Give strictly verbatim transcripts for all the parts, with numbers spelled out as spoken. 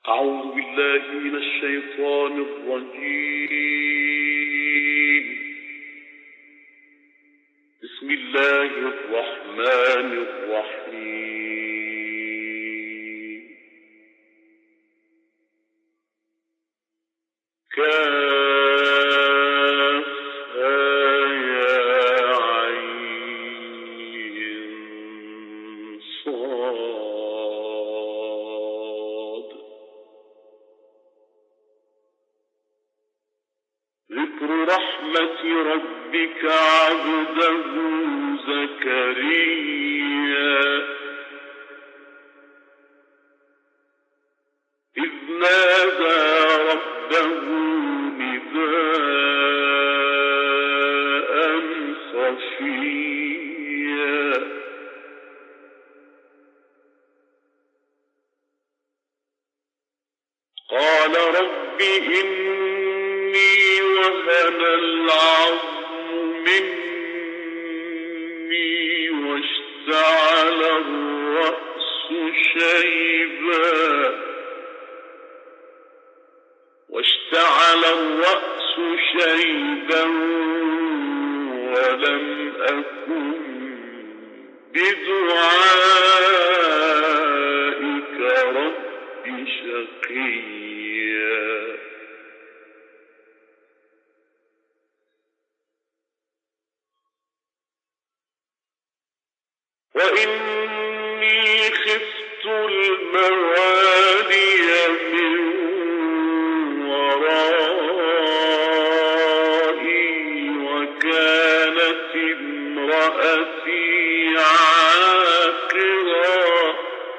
أعوذ بالله من الشيطان الرجيم. بسم الله الرحمن الرحيم. كافها يا عين صاد. ذكر رحمة ربك عبده زكريا إذ نادى ربه نداء خفيا قال رب إني وهن العظم مني واشتعل الرأس شيبا واشتعل الرأس شيبا ولم أكن بدعائك رب شقيا وإني خفت الموالي من ورائي وكانت امرأتي عاقرا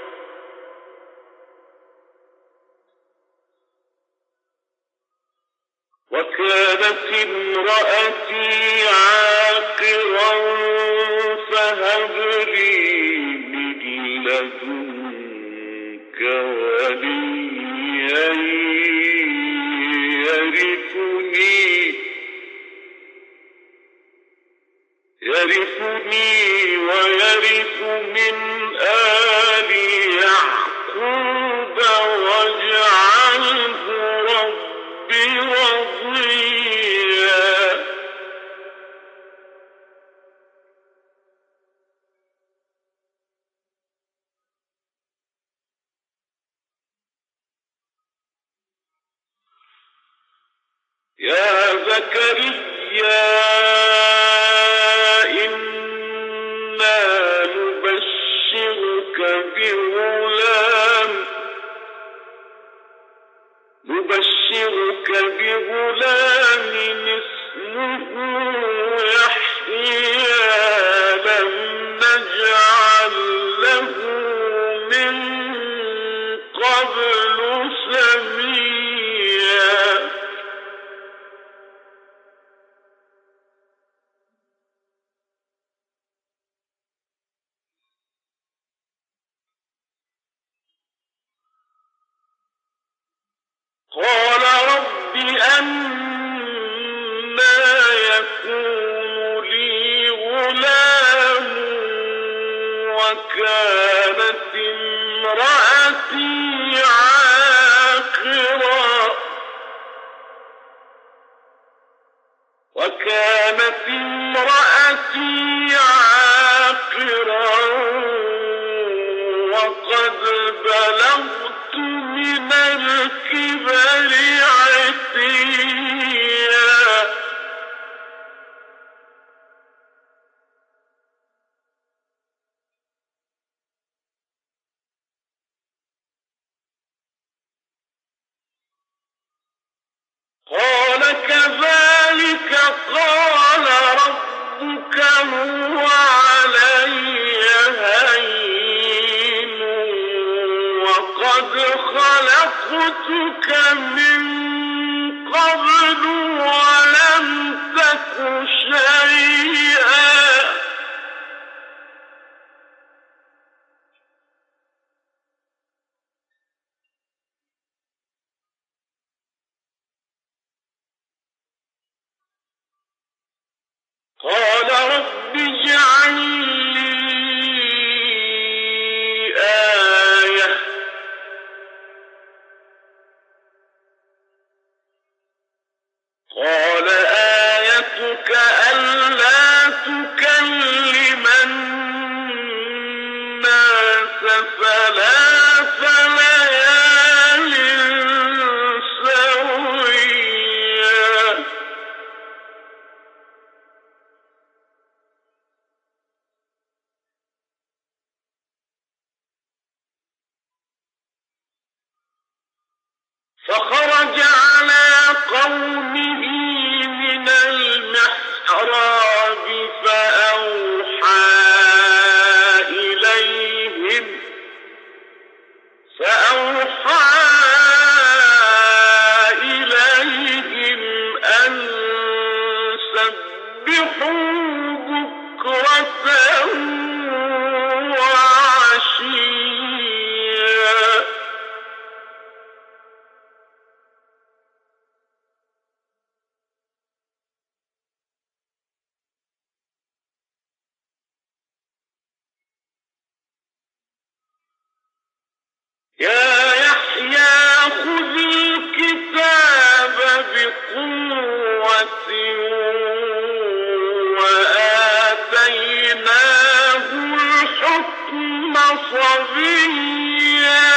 وكانت امرأتي عاقرا فهب لي من لدنك وليا يرثني يرثني ويرث من آل يعقوب واجعله رب رضيا يا زكريا إنا نبشرك بغلام نبشرك بغلام اسمه يحيى لم نجعل له من قبل سميا قال رب أنى يكون لي غلام وكانت امرأتي عاقرا وكانت امرأتي عاقرا وقد بلغت من الكبر عتيا قال كذلك قال ربك هو علي هين وقد خلقتك من قبل ولم تك شيئا قال رب اجعل لي آية فخرج على قومه من المحراب فأوحى إليهم فأوحى إليهم أن سبحوا بكرة وعشيا يا يحيى خذ الكتاب بقوة وآتيناه الحكم صبيا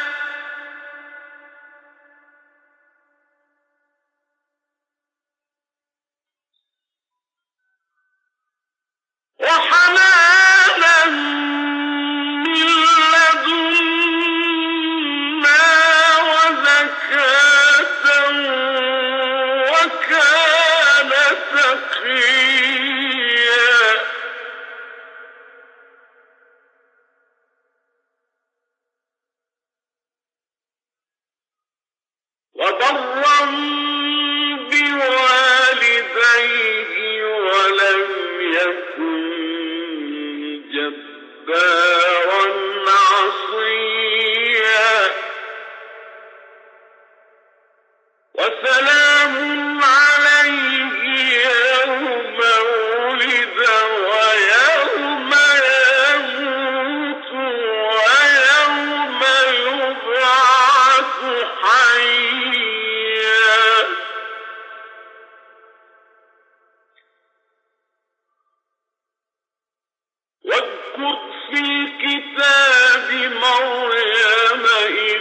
وحنانا من لدنا وزكاة وكان تقيا وبرا بوالديه ولم يكن جبارا عصيا وسلام عليه يوم ولد ويوم يموت ويوم يبعث حيا واذكر في الكتاب مريم إذ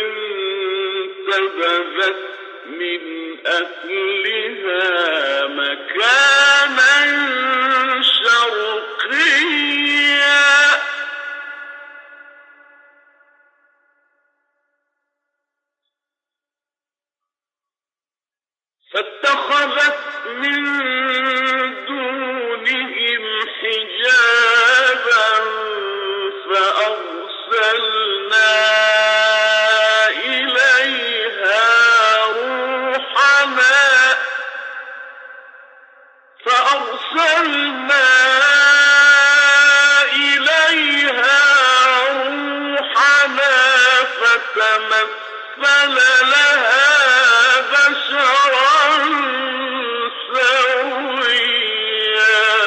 انتبذت من أهلها مكانا شرقيا فاتخذت من دونهم حجابا فأرسلنا إليها روحنا فأرسلنا إليها روحنا فتمثل لها بشرا سويا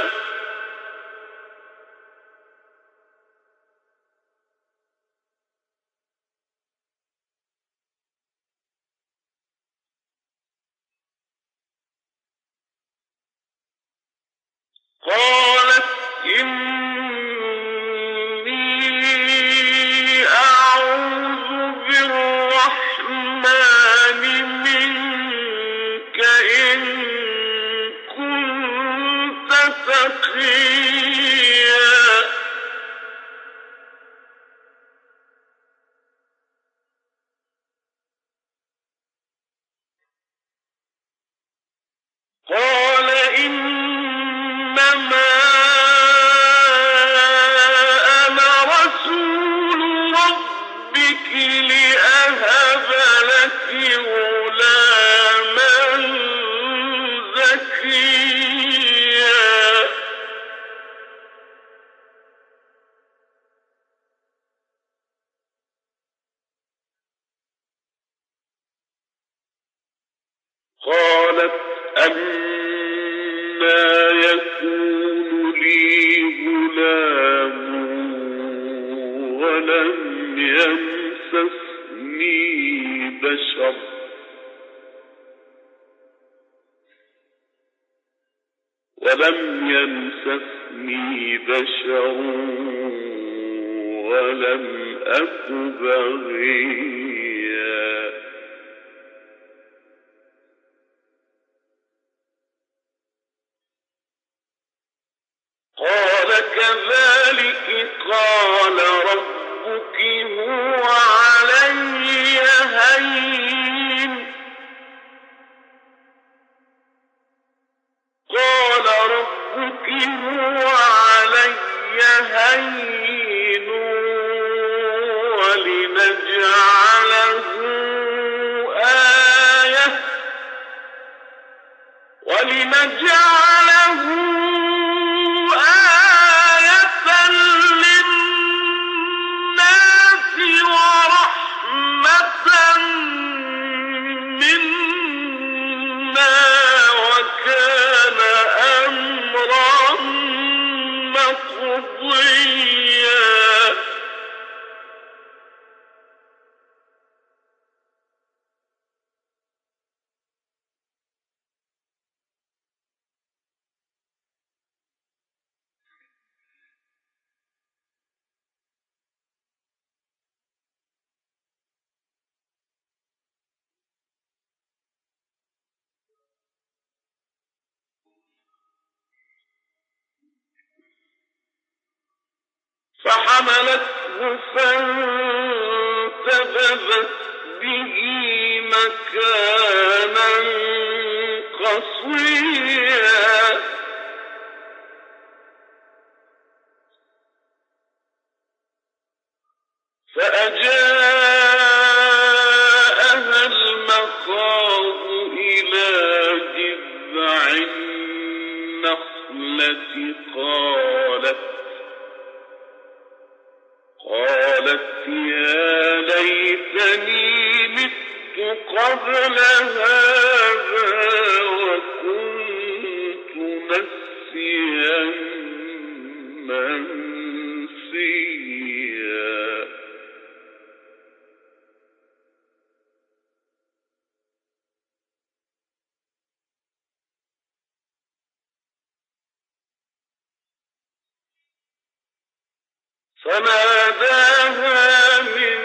قالت إني أعوذ بالرحمن منك إن كنت تقيا قال إنما أنا رسول ربك لأهب لك غلاما زكيا قالت أنى يكون لي غلام ولم يمسسني بشر ولم يمسسني بشر ولم أك بغيا قال كذلك قال ربك هو علي هين ولنجعله آية ولنجعله آية للناس ورحمة منا وكان أمرا مقضيا. فحملته فانتبذت به مكانا قصيا فأجاءها المخاض إلى جذع النخلة قالت قالت يا ليتني مت قبل هذا وكنت نسيا منسيا. فناداها من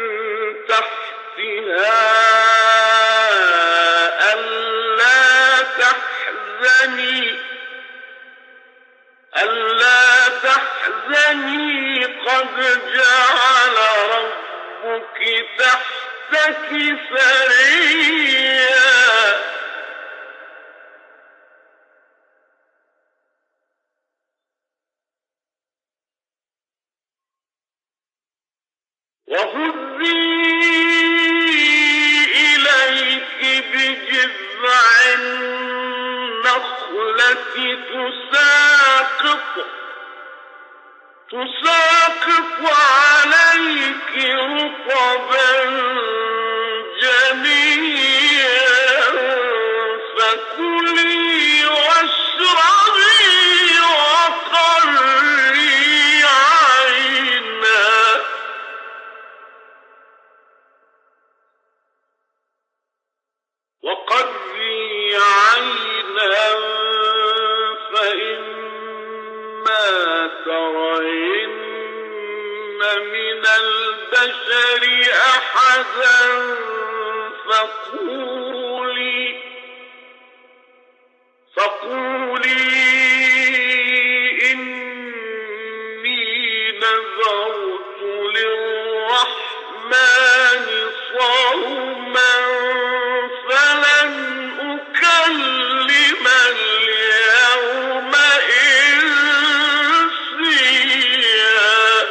تحتها ألا تحزني ألا تحزني قد جعل ربك تحتك سريا. وهزي إليك بجذع النخلة تساقط تساقط عليك رطبا جنيا فكلي واشربي وقري عينا وقري عينا فإما ترين من البشر أحدا فقولي فقولي إني نذرت للرحمن صوما فلن أكلم اليوم إنسيا.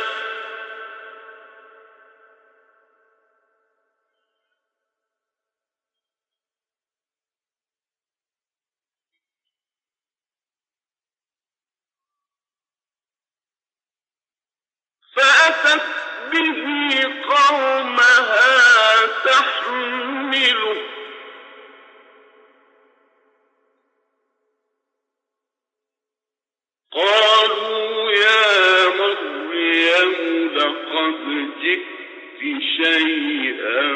فأتت به قومها تحمله قالوا يا مريم لقد جئت شيئا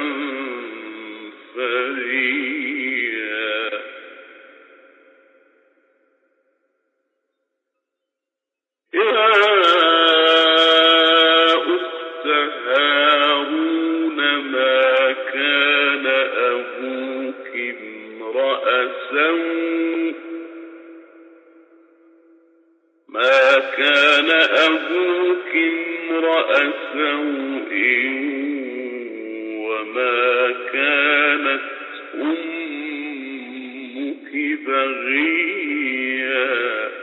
فريا. يا أخت هارون ما كان أبوك امرأ سوء ما كان أبوك امرأ سوء وما كانت أمك بغيا.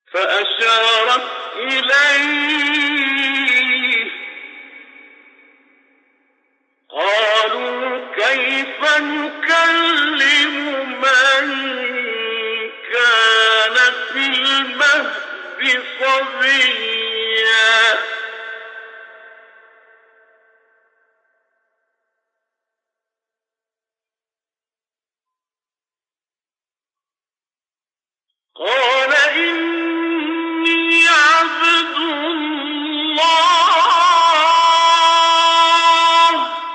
فأشارت إليه قالوا كيف نكلم من كان في المهد صبيا قال إني عبد الله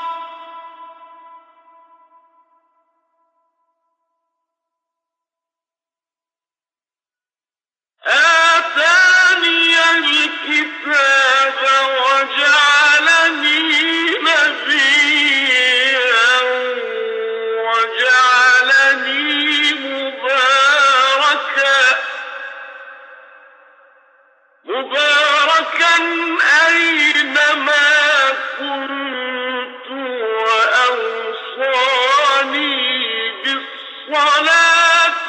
آتاني الكتاب وجعلني نبيا وجعلني مباركا مباركا أينما كنت وأوصاني بالصلاة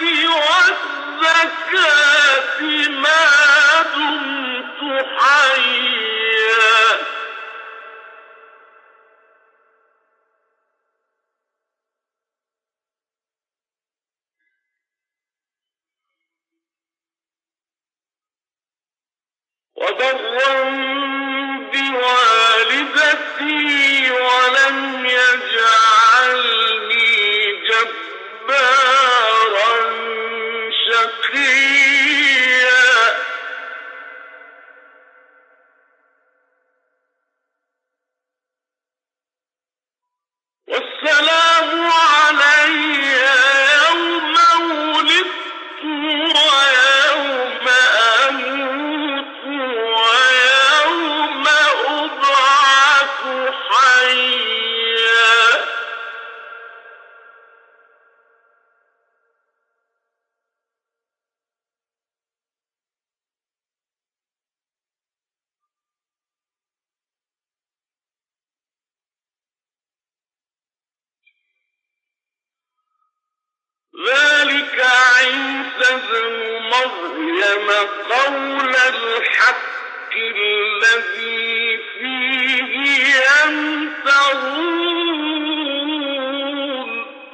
والزكاة ما دمت حيا وبرا بوالدتي ولم يجعلني جبارا شقيا والسلام علي يوم ولدت ويوم أموت ويوم أبعث حيا ذلك عيسى ابن مريم قول الحق الذي فيه يمترون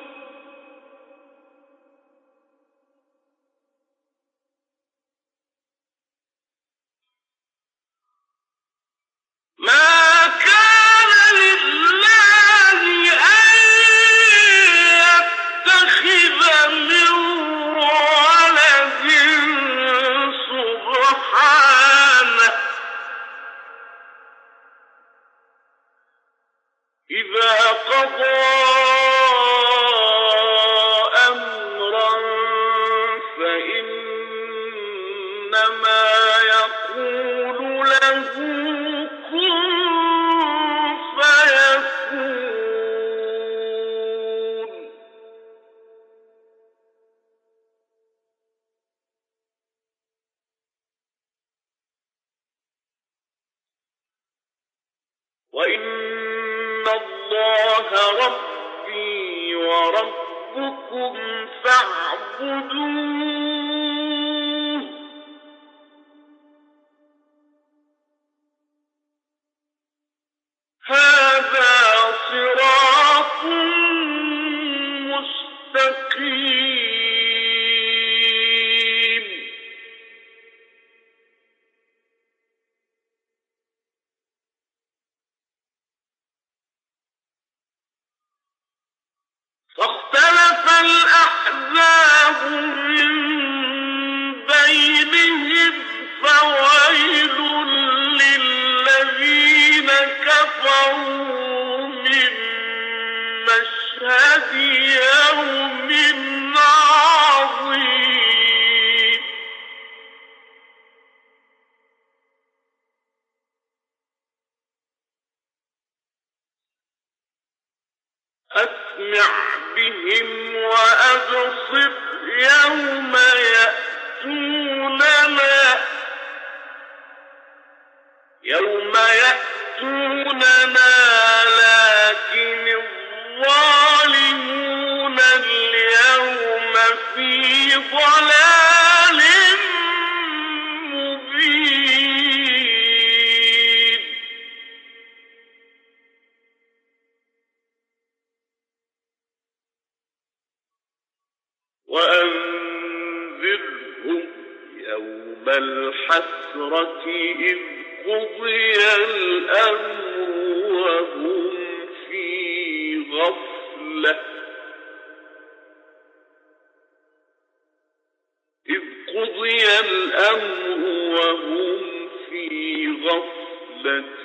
ما كان لله أن يتخذ من ولد سبحانه إذا قضى أمرا فإنما يقول له كن فيكون وإن الله ربي وربكم فاعبدوه هذا صراط مستقيم فاختلف الأحزاب من بينهم فويل للذين كفروا من مشهد يوم عظيم أسمع بهم وأبصر يوم يأتوننا يوم يأتوننا لكن الظالمون اليوم في ضلال يوم الحسرة إذ قضي الأمر وهم في غفلة إذ قضي الأمر وهم في غفلة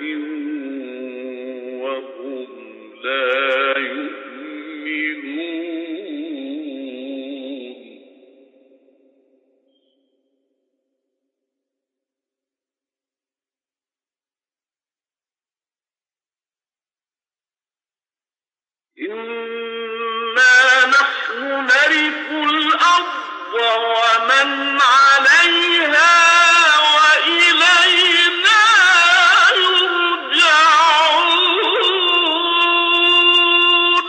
وهم لا يؤمنون. إنا نحن نرث الأرض ومن عليها وإلينا يرجعون.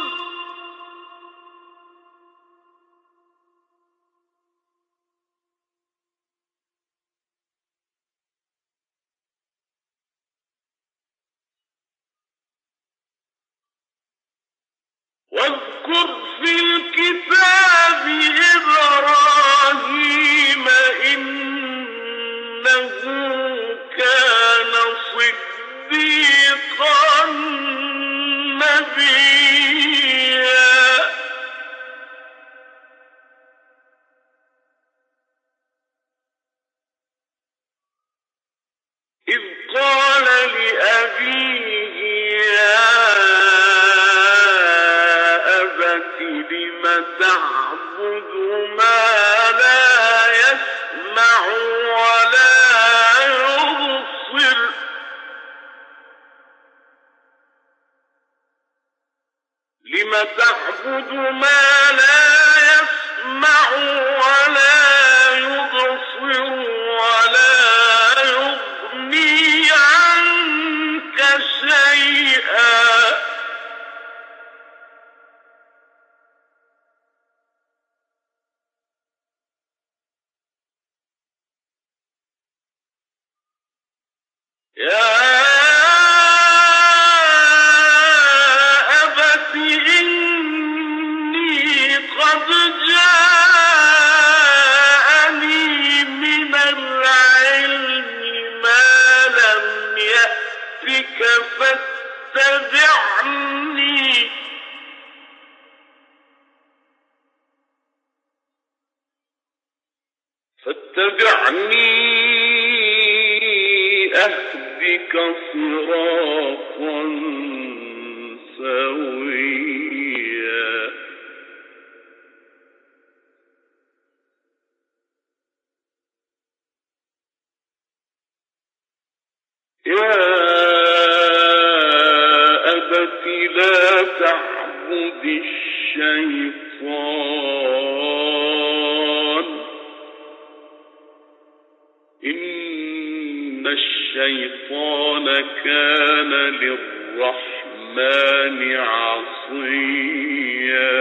واذكر في الكتاب إبراهيم إنه كان صديقا نبيا إذ قال لأبيه يا لم تعبد ما لا يسمع ولا يبصر لم تعبد ما لا يسمع ولا يبصر ولا يغني عنك شيئا. يا أبت إني قد جاءني من العلم ما لم يأتك فاتبعني فاتبعني أهدك صراطا سويا. يا أبت لا تعبد الشيطان إن الشيطان كان للرحمن عصيا.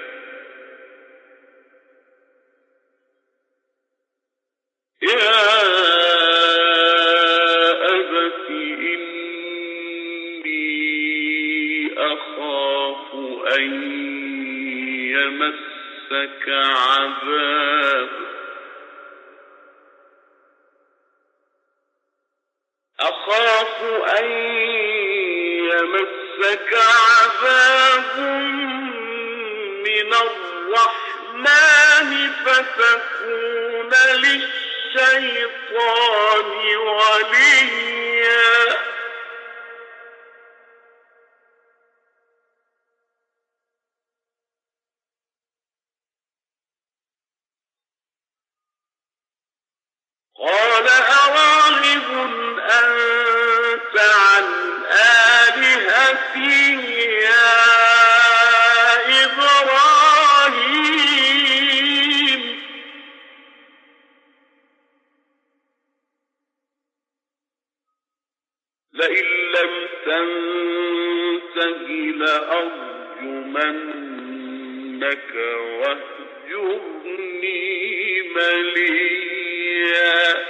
يا أبت إني أخاف أن يمسك عذاب أخاف أن يمسك عذاب من الرحمن فتكون للشيطان وليا. قال أراغب أنت عن آلهتي يا إبراهيم لئن لم تنته لأرجمنك واهجرني مليا.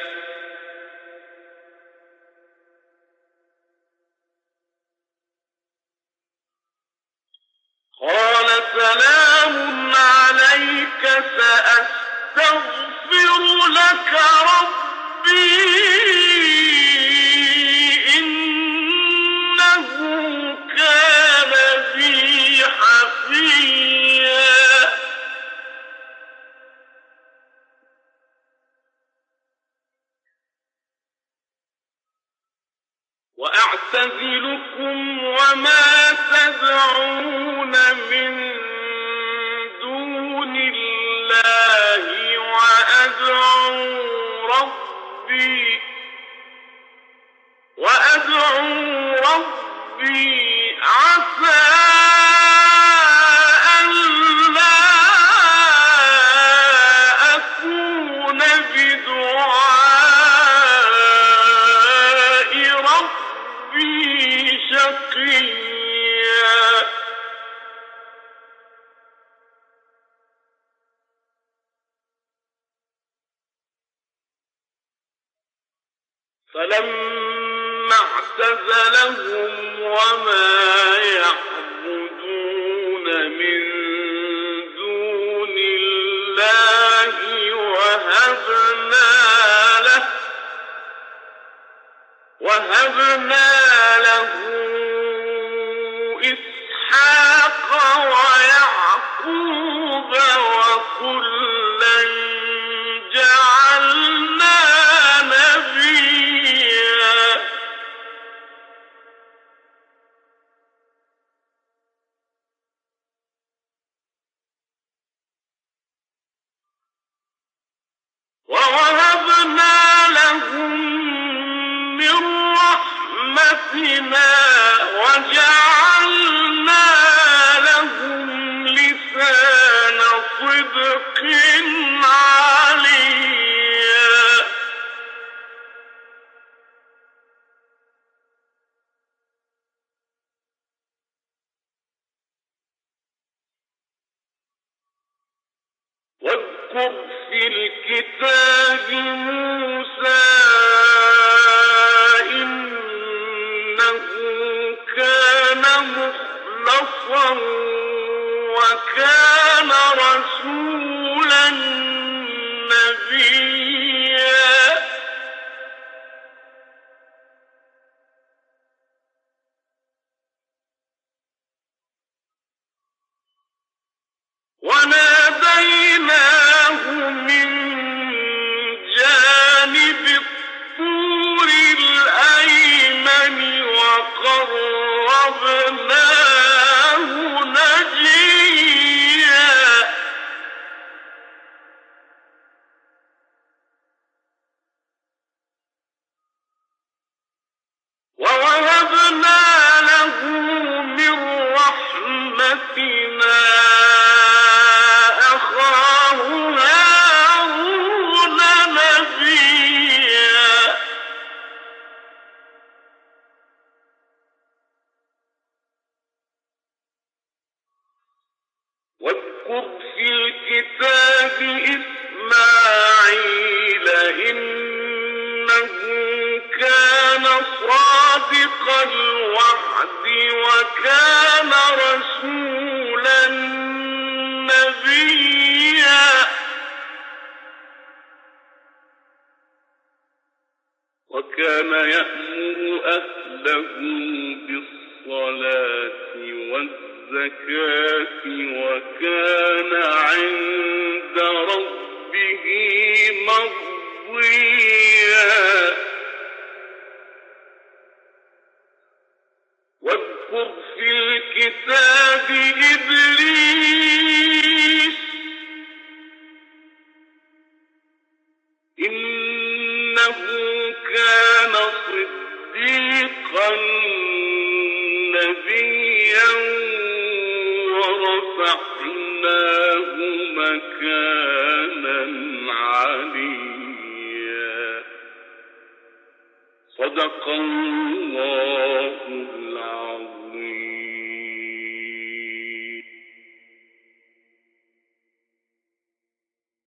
قال سلام عليك سأستغفر لك ربي وأعتزلكم وما تدعون من دون الله وأدعو ربي وأدعو ربي عسى ألا أكون بدعاء ربي شقيا فلما اعتزلهم وما يعبدون من دون الله وهبنا له وهبنا له إسحاق ويعقوب وكلا جعلنا نبيا ووهبنا لهم من رحمتنا وجعلنا لهم لسان صدق عليا واذكر في الكتاب موسى إنه كان مخلصا وكان رسولا نبيا وناديناه من جانب الطور الأيمن وقربناه نجيا ووهبنا له من رحمتنا أخاه هارون نبيا واذكر في الكتاب إسماعيل إنه كان صادق الوعد وكان رسولا نبيا وكان يأمر أهله بالصلاة والزكاة وكان عند ربه مرضيا واذكر في الكتاب إدريس إنه كان صديقا نبيا ورفعناه مكانا عليا صدق الله